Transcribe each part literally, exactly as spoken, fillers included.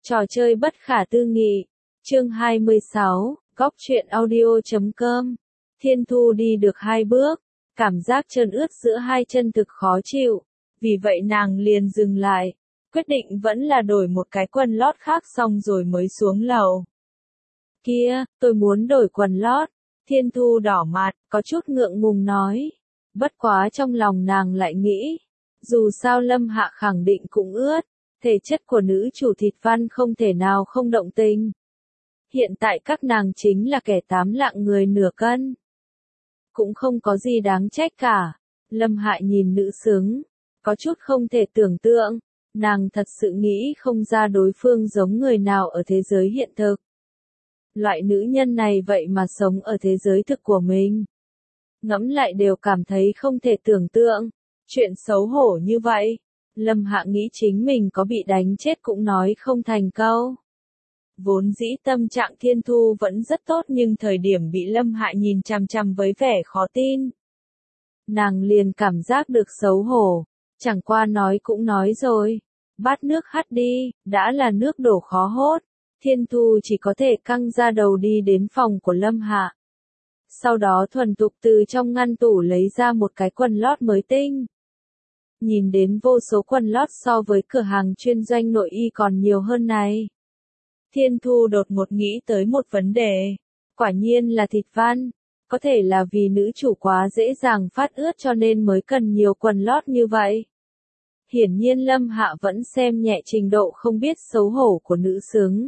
Trò chơi bất khả tư nghị. Chương hai mươi sáu, góc truyện audio chấm com. Thiên Thu đi được hai bước, cảm giác trơn ướt giữa hai chân thực khó chịu, vì vậy nàng liền dừng lại, quyết định vẫn là đổi một cái quần lót khác xong rồi mới xuống lầu. Kia, tôi muốn đổi quần lót. Thiên Thu đỏ mặt, có chút ngượng ngùng nói. Bất quá trong lòng nàng lại nghĩ, dù sao Lâm Hạ khẳng định cũng ướt, thể chất của nữ chủ thịt văn không thể nào không động tình. Hiện tại các nàng chính là kẻ tám lạng người nửa cân. Cũng không có gì đáng trách cả. Lâm Hạ nhìn nữ xứng, có chút không thể tưởng tượng, nàng thật sự nghĩ không ra đối phương giống người nào ở thế giới hiện thực. Loại nữ nhân này vậy mà sống ở thế giới thực của mình. Ngẫm lại đều cảm thấy không thể tưởng tượng, chuyện xấu hổ như vậy. Lâm Hạ nghĩ chính mình có bị đánh chết cũng nói không thành câu. Vốn dĩ tâm trạng Thiên Thu vẫn rất tốt nhưng thời điểm bị Lâm Hạ nhìn chằm chằm với vẻ khó tin, nàng liền cảm giác được xấu hổ, chẳng qua nói cũng nói rồi. Bát nước hắt đi, đã là nước đổ khó hốt. Thiên Thu chỉ có thể căng ra đầu đi đến phòng của Lâm Hạ. Sau đó thuần thục từ trong ngăn tủ lấy ra một cái quần lót mới tinh. Nhìn đến vô số quần lót so với cửa hàng chuyên doanh nội y còn nhiều hơn này. Thiên Thu đột ngột nghĩ tới một vấn đề. Quả nhiên là thịt văn. Có thể là vì nữ chủ quá dễ dàng phát ướt cho nên mới cần nhiều quần lót như vậy. Hiển nhiên Lâm Hạ vẫn xem nhẹ trình độ không biết xấu hổ của nữ xứng.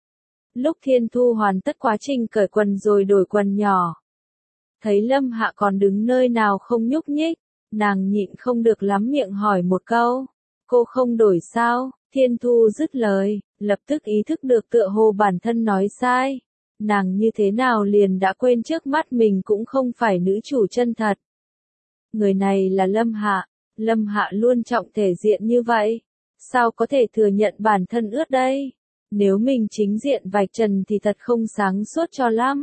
Lúc Thiên Thu hoàn tất quá trình cởi quần rồi đổi quần nhỏ, thấy Lâm Hạ còn đứng nơi nào không nhúc nhích, nàng nhịn không được lắm miệng hỏi một câu. Cô không đổi sao? Thiên Thu dứt lời, lập tức ý thức được tựa hồ bản thân nói sai. Nàng như thế nào liền đã quên trước mắt mình cũng không phải nữ chủ chân thật. Người này là Lâm Hạ. Lâm Hạ luôn trọng thể diện như vậy. Sao có thể thừa nhận bản thân ướt đây? Nếu mình chính diện vạch trần thì thật không sáng suốt cho lắm.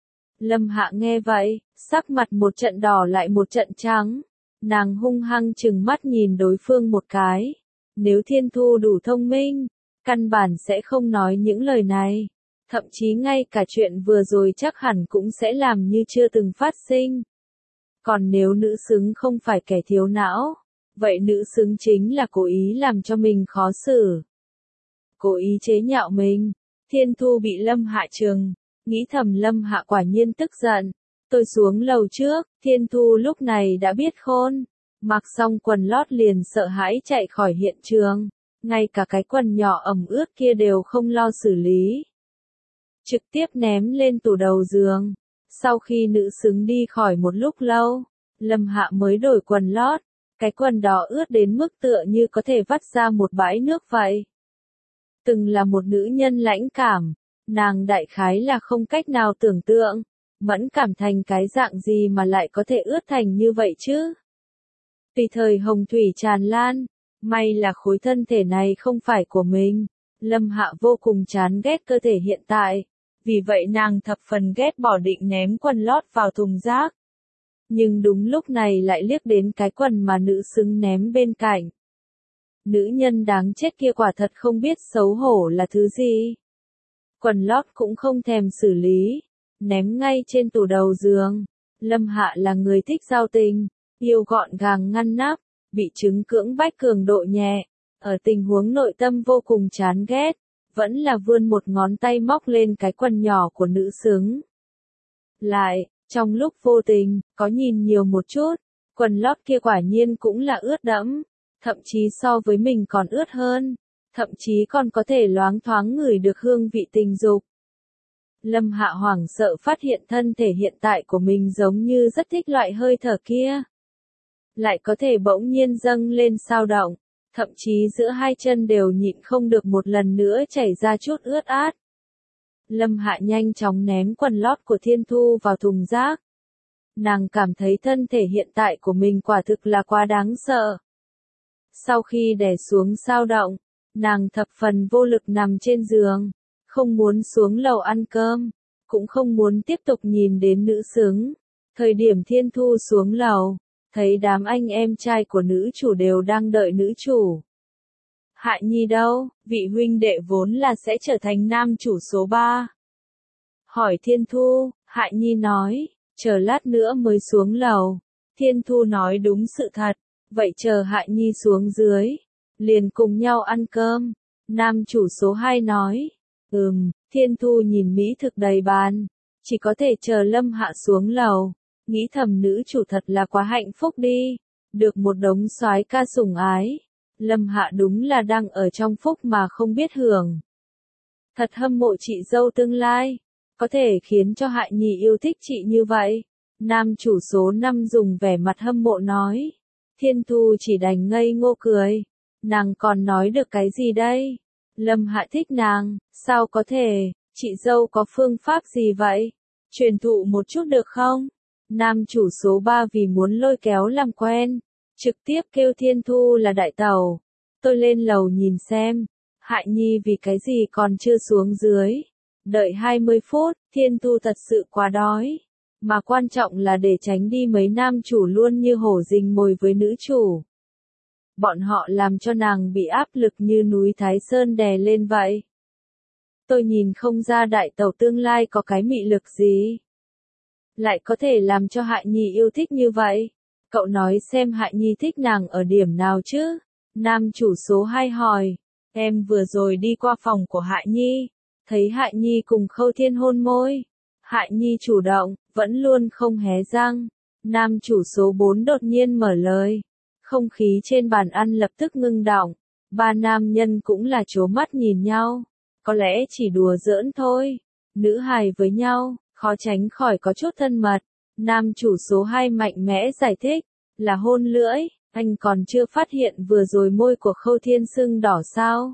Lâm Hạ nghe vậy, sắc mặt một trận đỏ lại một trận trắng. Nàng hung hăng trừng mắt nhìn đối phương một cái. Nếu Thiên Thu đủ thông minh, căn bản sẽ không nói những lời này. Thậm chí ngay cả chuyện vừa rồi chắc hẳn cũng sẽ làm như chưa từng phát sinh. Còn nếu nữ xứng không phải kẻ thiếu não, vậy nữ xứng chính là cố ý làm cho mình khó xử. Cố ý chế nhạo mình. Thiên Thu bị Lâm Hạ trừng, nghĩ thầm Lâm Hạ quả nhiên tức giận. Tôi xuống lầu trước, Thiên Thu lúc này đã biết khôn. Mặc xong quần lót liền sợ hãi chạy khỏi hiện trường. Ngay cả cái quần nhỏ ẩm ướt kia đều không lo xử lý. Trực tiếp ném lên tủ đầu giường. Sau khi nữ xứng đi khỏi một lúc lâu, Lâm Hạ mới đổi quần lót. Cái quần đỏ ướt đến mức tựa như có thể vắt ra một bãi nước vậy. Từng là một nữ nhân lãnh cảm, nàng đại khái là không cách nào tưởng tượng, mẫn cảm thành cái dạng gì mà lại có thể ướt thành như vậy chứ. Tùy thời hồng thủy tràn lan, may là khối thân thể này không phải của mình. Lâm Hạ vô cùng chán ghét cơ thể hiện tại, vì vậy nàng thập phần ghét bỏ định ném quần lót vào thùng rác. Nhưng đúng lúc này lại liếc đến cái quần mà nữ xứng ném bên cạnh. Nữ nhân đáng chết kia quả thật không biết xấu hổ là thứ gì. Quần lót cũng không thèm xử lý, ném ngay trên tủ đầu giường. Lâm Hạ là người thích giao tình, yêu gọn gàng ngăn nắp, bị chứng cưỡng bách cường độ nhẹ. Ở tình huống nội tâm vô cùng chán ghét, vẫn là vươn một ngón tay móc lên cái quần nhỏ của nữ xứng. Lại, trong lúc vô tình, có nhìn nhiều một chút, quần lót kia quả nhiên cũng là ướt đẫm. Thậm chí so với mình còn ướt hơn, thậm chí còn có thể loáng thoáng ngửi được hương vị tình dục. Lâm Hạ hoảng sợ phát hiện thân thể hiện tại của mình giống như rất thích loại hơi thở kia. Lại có thể bỗng nhiên dâng lên sao động, thậm chí giữa hai chân đều nhịn không được một lần nữa chảy ra chút ướt át. Lâm Hạ nhanh chóng ném quần lót của Thiên Thu vào thùng rác. Nàng cảm thấy thân thể hiện tại của mình quả thực là quá đáng sợ. Sau khi đè xuống sao động, nàng thập phần vô lực nằm trên giường, không muốn xuống lầu ăn cơm, cũng không muốn tiếp tục nhìn đến nữ xứng. Thời điểm Thiên Thu xuống lầu, thấy đám anh em trai của nữ chủ đều đang đợi nữ chủ. Hạ Nhi đâu, vị huynh đệ vốn là sẽ trở thành nam chủ số ba. Hỏi Thiên Thu, Hạ Nhi nói, chờ lát nữa mới xuống lầu. Thiên Thu nói đúng sự thật, vậy chờ Hạ Nhi xuống dưới, liền cùng nhau ăn cơm. Nam chủ số hai nói, ừm, Thiên Thu nhìn mỹ thực đầy bàn, chỉ có thể chờ Lâm Hạ xuống lầu, nghĩ thầm nữ chủ thật là quá hạnh phúc đi, được một đống soái ca sủng ái. Lâm Hạ đúng là đang ở trong phúc mà không biết hưởng. Thật hâm mộ chị dâu tương lai, có thể khiến cho Hạ Nhi yêu thích chị như vậy. Nam chủ số năm dùng vẻ mặt hâm mộ nói. Thiên Thu chỉ đành ngây ngô cười. Nàng còn nói được cái gì đây? Lâm Hạ thích nàng, sao có thể, chị dâu có phương pháp gì vậy? Truyền thụ một chút được không? Nam chủ số ba vì muốn lôi kéo làm quen, trực tiếp kêu Thiên Thu là đại tẩu. Tôi lên lầu nhìn xem, Hạ Nhi vì cái gì còn chưa xuống dưới. Đợi hai mươi phút, Thiên Thu thật sự quá đói. Mà quan trọng là để tránh đi mấy nam chủ luôn như hổ rình mồi với nữ chủ. Bọn họ làm cho nàng bị áp lực như núi Thái Sơn đè lên vậy. Tôi nhìn không ra đại tẩu tương lai có cái mị lực gì. Lại có thể làm cho Hạ Nhi yêu thích như vậy. Cậu nói xem Hạ Nhi thích nàng ở điểm nào chứ? Nam chủ số hai hỏi. Em vừa rồi đi qua phòng của Hạ Nhi, thấy Hạ Nhi cùng Khâu Thiên hôn môi. Hạ Nhi chủ động, vẫn luôn không hé răng. Nam chủ số bốn đột nhiên mở lời. Không khí trên bàn ăn lập tức ngưng đọng. Ba nam nhân cũng là trố mắt nhìn nhau. Có lẽ chỉ đùa giỡn thôi. Nữ hài với nhau, khó tránh khỏi có chút thân mật. Nam chủ số hai mạnh mẽ giải thích. Là hôn lưỡi, anh còn chưa phát hiện vừa rồi môi của Khâu Thiên sưng đỏ sao?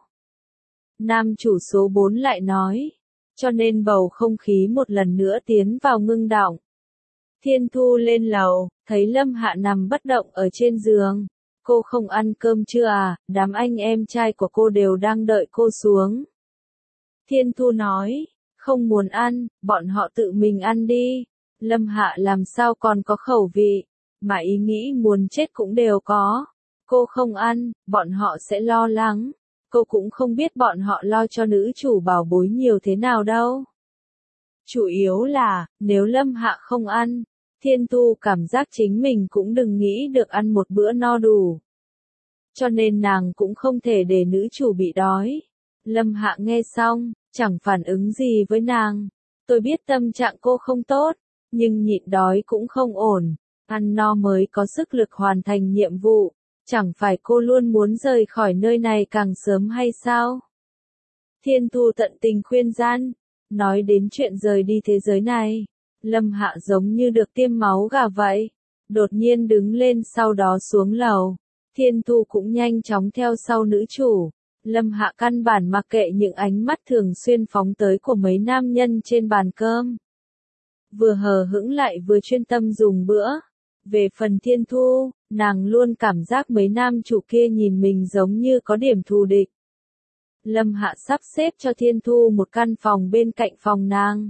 Nam chủ số bốn lại nói. Cho nên bầu không khí một lần nữa tiến vào ngưng đọng. Thiên Thu lên lầu, thấy Lâm Hạ nằm bất động ở trên giường. Cô không ăn cơm chưa à, đám anh em trai của cô đều đang đợi cô xuống. Thiên Thu nói, không muốn ăn, bọn họ tự mình ăn đi. Lâm Hạ làm sao còn có khẩu vị, mà ý nghĩ muốn chết cũng đều có. Cô không ăn, bọn họ sẽ lo lắng. Cô cũng không biết bọn họ lo cho nữ chủ bảo bối nhiều thế nào đâu. Chủ yếu là, nếu Lâm Hạ không ăn, Thiên Thu cảm giác chính mình cũng đừng nghĩ được ăn một bữa no đủ. Cho nên nàng cũng không thể để nữ chủ bị đói. Lâm Hạ nghe xong, chẳng phản ứng gì với nàng. Tôi biết tâm trạng cô không tốt, nhưng nhịn đói cũng không ổn. Ăn no mới có sức lực hoàn thành nhiệm vụ. Chẳng phải cô luôn muốn rời khỏi nơi này càng sớm hay sao? Thiên Thu tận tình khuyên gian. Nói đến chuyện rời đi thế giới này. Lâm Hạ giống như được tiêm máu gà vậy. Đột nhiên đứng lên sau đó xuống lầu. Thiên Thu cũng nhanh chóng theo sau nữ chủ. Lâm Hạ căn bản mặc kệ những ánh mắt thường xuyên phóng tới của mấy nam nhân trên bàn cơm. Vừa hờ hững lại vừa chuyên tâm dùng bữa. Về phần Thiên Thu, nàng luôn cảm giác mấy nam chủ kia nhìn mình giống như có điểm thù địch. Lâm Hạ sắp xếp cho Thiên Thu một căn phòng bên cạnh phòng nàng.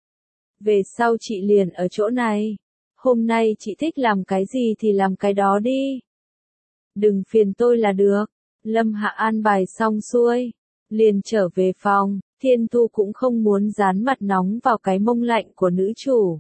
Về sau chị liền ở chỗ này. Hôm nay chị thích làm cái gì thì làm cái đó đi. Đừng phiền tôi là được. Lâm Hạ an bài xong xuôi. Liền trở về phòng. Thiên Thu cũng không muốn dán mặt nóng vào cái mông lạnh của nữ chủ.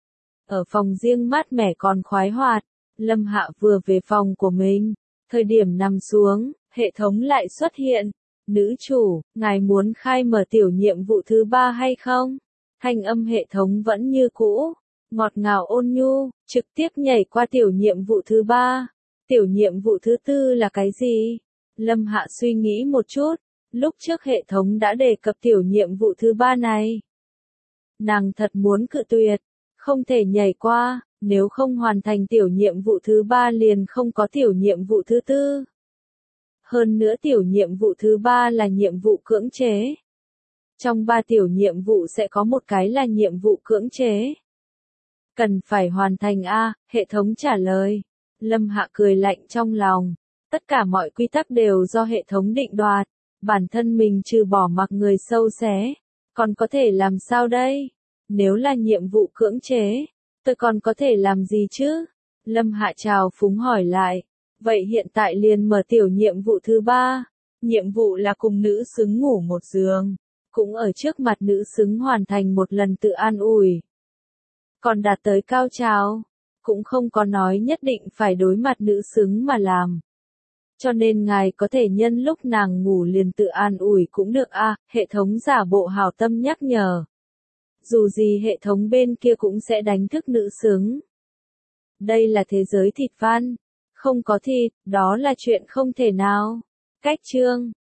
Ở phòng riêng mát mẻ còn khoái hoạt. Lâm Hạ vừa về phòng của mình. Thời điểm nằm xuống, hệ thống lại xuất hiện. Nữ chủ, ngài muốn khai mở tiểu nhiệm vụ thứ ba hay không? Thanh âm hệ thống vẫn như cũ. Ngọt ngào ôn nhu, trực tiếp nhảy qua tiểu nhiệm vụ thứ ba. Tiểu nhiệm vụ thứ tư là cái gì? Lâm Hạ suy nghĩ một chút. Lúc trước hệ thống đã đề cập tiểu nhiệm vụ thứ ba này. Nàng thật muốn cự tuyệt. Không thể nhảy qua, nếu không hoàn thành tiểu nhiệm vụ thứ ba liền không có tiểu nhiệm vụ thứ tư. Hơn nữa tiểu nhiệm vụ thứ ba là nhiệm vụ cưỡng chế. Trong ba tiểu nhiệm vụ sẽ có một cái là nhiệm vụ cưỡng chế. Cần phải hoàn thành a, hệ thống trả lời. Lâm Hạ cười lạnh trong lòng. Tất cả mọi quy tắc đều do hệ thống định đoạt. Bản thân mình trừ bỏ mặc người sâu xé. Còn có thể làm sao đây? Nếu là nhiệm vụ cưỡng chế, tôi còn có thể làm gì chứ? Lâm Hạ trào phúng hỏi lại. Vậy hiện tại liền mở tiểu nhiệm vụ thứ ba. Nhiệm vụ là cùng nữ xứng ngủ một giường, cũng ở trước mặt nữ xứng hoàn thành một lần tự an ủi. Còn đạt tới cao trào, cũng không có nói nhất định phải đối mặt nữ xứng mà làm. Cho nên ngài có thể nhân lúc nàng ngủ liền tự an ủi cũng được a, à, hệ thống giả bộ hảo tâm nhắc nhở. Dù gì hệ thống bên kia cũng sẽ đánh thức nữ xứng. Đây là thế giới thịt văn, không có thịt, đó là chuyện không thể nào. Cách chương